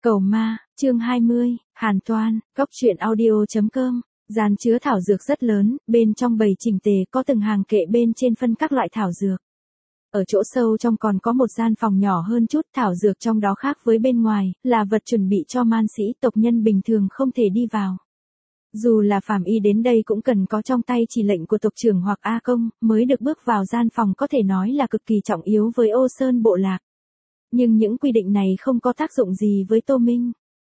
Cầu ma, chương 20, Hàn Toan, Cóc truyện audio.com. Gian chứa thảo dược rất lớn, bên trong bày chỉnh tề có từng hàng kệ bên trên phân các loại thảo dược. Ở chỗ sâu trong còn có một gian phòng nhỏ hơn chút, thảo dược trong đó khác với bên ngoài, là vật chuẩn bị cho man sĩ tộc nhân bình thường không thể đi vào. Dù là phàm y đến đây cũng cần có trong tay chỉ lệnh của tộc trưởng hoặc A Công, mới được bước vào gian phòng, có thể nói là cực kỳ trọng yếu với Ô Sơn bộ lạc. Nhưng những quy định này không có tác dụng gì với Tô Minh.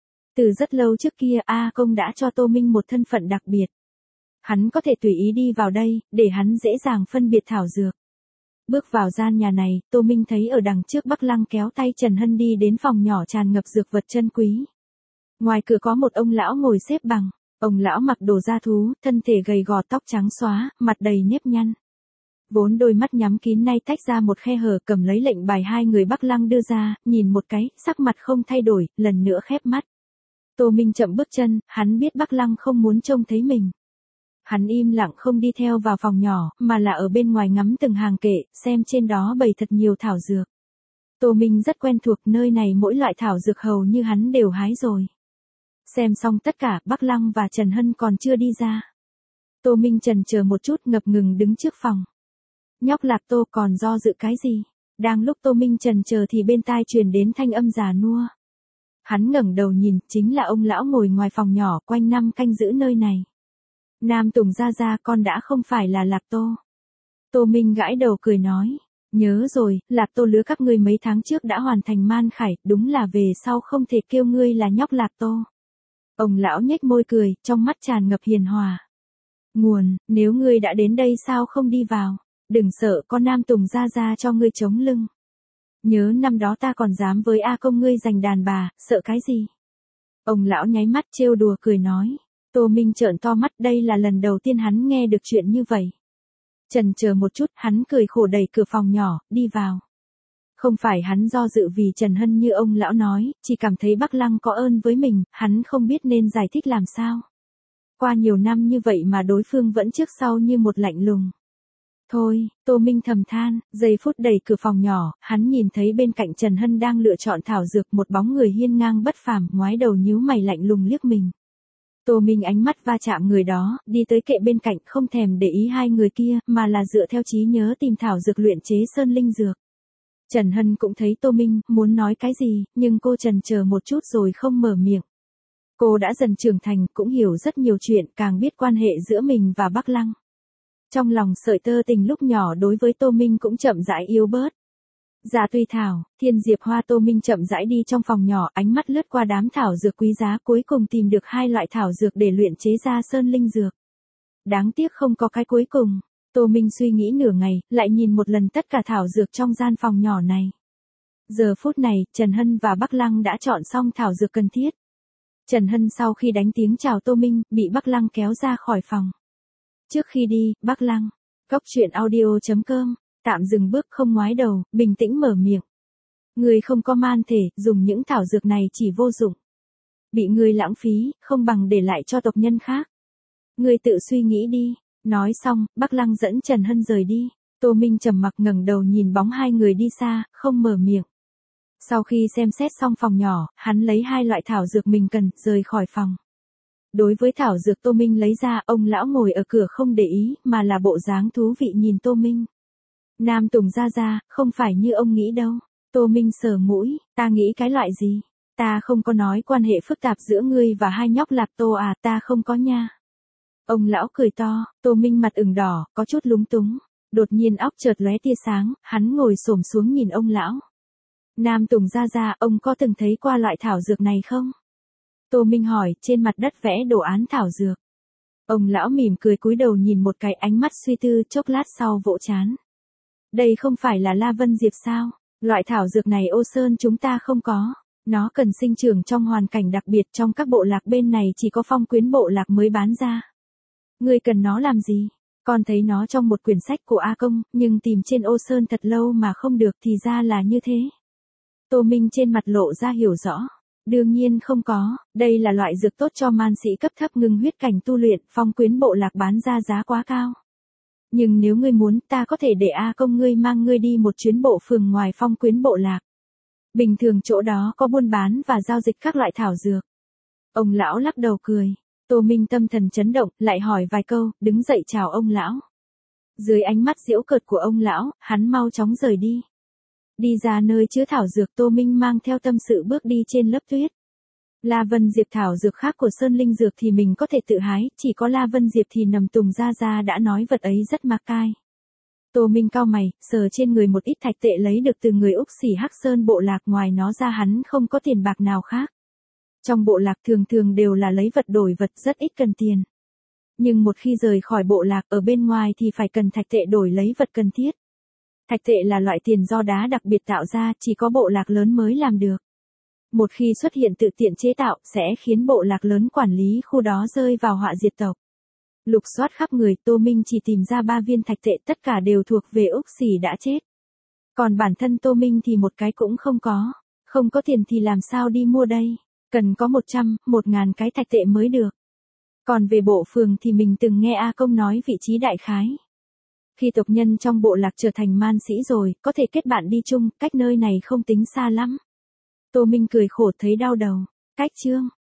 Từ rất lâu trước kia A Công đã cho Tô Minh một thân phận đặc biệt. Hắn có thể tùy ý đi vào đây, để hắn dễ dàng phân biệt thảo dược. Bước vào gian nhà này, Tô Minh thấy ở đằng trước Bắc Lăng kéo tay Trần Hân đi đến phòng nhỏ tràn ngập dược vật chân quý. Ngoài cửa có một ông lão ngồi xếp bằng. Ông lão mặc đồ da thú, thân thể gầy gò, tóc trắng xóa, mặt đầy nếp nhăn. Vốn đôi mắt nhắm kín nay tách ra một khe hở, cầm lấy lệnh bài hai người Bắc Lăng đưa ra, nhìn một cái, sắc mặt không thay đổi, lần nữa khép mắt. Tô Minh chậm bước chân, hắn biết Bắc Lăng không muốn trông thấy mình. Hắn im lặng không đi theo vào phòng nhỏ, mà là ở bên ngoài ngắm từng hàng kệ, xem trên đó bày thật nhiều thảo dược. Tô Minh rất quen thuộc nơi này, mỗi loại thảo dược hầu như hắn đều hái rồi. Xem xong tất cả, Bắc Lăng và Trần Hân còn chưa đi ra. Tô Minh chần chờ một chút, ngập ngừng đứng trước phòng. Nhóc Lạc Tô còn do dự cái gì? Đang lúc Tô Minh chần chờ thì bên tai truyền đến thanh âm già nua. Hắn ngẩng đầu nhìn, chính là ông lão ngồi ngoài phòng nhỏ, quanh năm canh giữ nơi này. Nam Tùng gia, con đã không phải là Lạc Tô. Tô Minh gãi đầu cười nói. Nhớ rồi, Lạc Tô lứa các ngươi mấy tháng trước đã hoàn thành man khải, đúng là về sau không thể kêu ngươi là nhóc Lạc Tô. Ông lão nhếch môi cười, trong mắt tràn ngập hiền hòa. Nguồn, nếu ngươi đã đến đây sao không đi vào? Đừng sợ, con Nam Tùng gia cho ngươi chống lưng. Nhớ năm đó ta còn dám với A Công ngươi giành đàn bà, sợ cái gì? Ông lão nháy mắt trêu đùa cười nói. Tô Minh trợn to mắt, đây là lần đầu tiên hắn nghe được chuyện như vậy. Chần chờ một chút, hắn cười khổ đẩy cửa phòng nhỏ, đi vào. Không phải hắn do dự vì Trần Hân như ông lão nói, chỉ cảm thấy Bắc Lăng có ơn với mình, hắn không biết nên giải thích làm sao. Qua nhiều năm như vậy mà đối phương vẫn trước sau như một lạnh lùng. Thôi, Tô Minh thầm than, giây phút đẩy cửa phòng nhỏ, hắn nhìn thấy bên cạnh Trần Hân đang lựa chọn thảo dược, một bóng người hiên ngang bất phàm, ngoái đầu nhíu mày lạnh lùng liếc mình. Tô Minh ánh mắt va chạm người đó, đi tới kệ bên cạnh, không thèm để ý hai người kia, mà là dựa theo trí nhớ tìm thảo dược luyện chế sơn linh dược. Trần Hân cũng thấy Tô Minh, muốn nói cái gì, nhưng cô chần chờ một chút rồi không mở miệng. Cô đã dần trưởng thành, cũng hiểu rất nhiều chuyện, càng biết quan hệ giữa mình và Bắc Lăng. Trong lòng sợi tơ tình lúc nhỏ đối với Tô Minh cũng chậm rãi yếu bớt. Dạ tùy thảo, thiên diệp hoa. Tô Minh chậm rãi đi trong phòng nhỏ, ánh mắt lướt qua đám thảo dược quý giá, cuối cùng tìm được hai loại thảo dược để luyện chế ra sơn linh dược. Đáng tiếc không có cái cuối cùng. Tô Minh suy nghĩ nửa ngày, lại nhìn một lần tất cả thảo dược trong gian phòng nhỏ này. Giờ phút này, Trần Hân và Bắc Lăng đã chọn xong thảo dược cần thiết. Trần Hân sau khi đánh tiếng chào Tô Minh, bị Bắc Lăng kéo ra khỏi phòng. Trước khi đi, Bắc Lăng, Cóc truyện audio.com, tạm dừng bước không ngoái đầu, bình tĩnh mở miệng. Người không có man thể, dùng những thảo dược này chỉ vô dụng. Bị người lãng phí, không bằng để lại cho tộc nhân khác. Người tự suy nghĩ đi. Nói xong, Bắc Lăng dẫn Trần Hân rời đi. Tô Minh trầm mặc ngẩng đầu nhìn bóng hai người đi xa, không mở miệng. Sau khi xem xét xong phòng nhỏ, hắn lấy hai loại thảo dược mình cần, rời khỏi phòng. Đối với thảo dược Tô Minh lấy ra, ông lão ngồi ở cửa không để ý, mà là bộ dáng thú vị nhìn Tô Minh. Nam Tùng gia, không phải như ông nghĩ đâu. Tô Minh sờ mũi, ta nghĩ cái loại gì? Ta không có nói quan hệ phức tạp giữa ngươi và hai nhóc Lạc Tô à, ta không có nha. Ông lão cười to, Tô Minh mặt ửng đỏ, có chút lúng túng. Đột nhiên óc chợt lóe tia sáng, hắn ngồi xổm xuống nhìn ông lão. Nam Tùng gia, ông có từng thấy qua loại thảo dược này không? Tô Minh hỏi, trên mặt đất vẽ đồ án thảo dược. Ông lão mỉm cười cúi đầu nhìn một cái, ánh mắt suy tư, chốc lát sau vỗ trán. Đây không phải là La Vân Diệp sao? Loại thảo dược này Ô Sơn chúng ta không có. Nó cần sinh trưởng trong hoàn cảnh đặc biệt, trong các bộ lạc bên này chỉ có Phong Quyến bộ lạc mới bán ra. Ngươi cần nó làm gì? Con thấy nó trong một quyển sách của A Công, nhưng tìm trên Ô Sơn thật lâu mà không được, thì ra là như thế. Tô Minh trên mặt lộ ra hiểu rõ. Đương nhiên không có, đây là loại dược tốt cho man sĩ cấp thấp ngừng huyết cảnh tu luyện, Phong Quyến bộ lạc bán ra giá quá cao. Nhưng nếu ngươi muốn, ta có thể để A Công ngươi mang ngươi đi một chuyến bộ phường ngoài Phong Quyến bộ lạc. Bình thường chỗ đó có buôn bán và giao dịch các loại thảo dược. Ông lão lắc đầu cười. Tô Minh tâm thần chấn động, lại hỏi vài câu, đứng dậy chào ông lão. Dưới ánh mắt giễu cợt của ông lão, hắn mau chóng rời đi. Đi ra nơi chứa thảo dược, Tô Minh mang theo tâm sự bước đi trên lớp tuyết. La Vân Diệp thảo dược khác của Sơn Linh Dược thì mình có thể tự hái, chỉ có La Vân Diệp thì Nầm Tùng Gia đã nói vật ấy rất ma cai. Tô Minh cau mày, sờ trên người một ít thạch tệ lấy được từ người Úc Xỉ Hắc Sơn bộ lạc, ngoài nó ra hắn không có tiền bạc nào khác. Trong bộ lạc thường thường đều là lấy vật đổi vật, rất ít cần tiền. Nhưng một khi rời khỏi bộ lạc ở bên ngoài thì phải cần thạch tệ đổi lấy vật cần thiết. Thạch tệ là loại tiền do đá đặc biệt tạo ra, chỉ có bộ lạc lớn mới làm được. Một khi xuất hiện tự tiện chế tạo, sẽ khiến bộ lạc lớn quản lý khu đó rơi vào họa diệt tộc. Lục soát khắp người, Tô Minh chỉ tìm ra 3 viên thạch tệ, tất cả đều thuộc về Úc Xỉ đã chết. Còn bản thân Tô Minh thì một cái cũng không có. Không có tiền thì làm sao đi mua đây? Cần có 100, 1000 cái thạch tệ mới được. Còn về bộ phường thì mình từng nghe A Công nói vị trí đại khái. Khi tộc nhân trong bộ lạc trở thành man sĩ rồi, có thể kết bạn đi chung, cách nơi này không tính xa lắm. Tô Minh cười khổ thấy đau đầu. Cách chương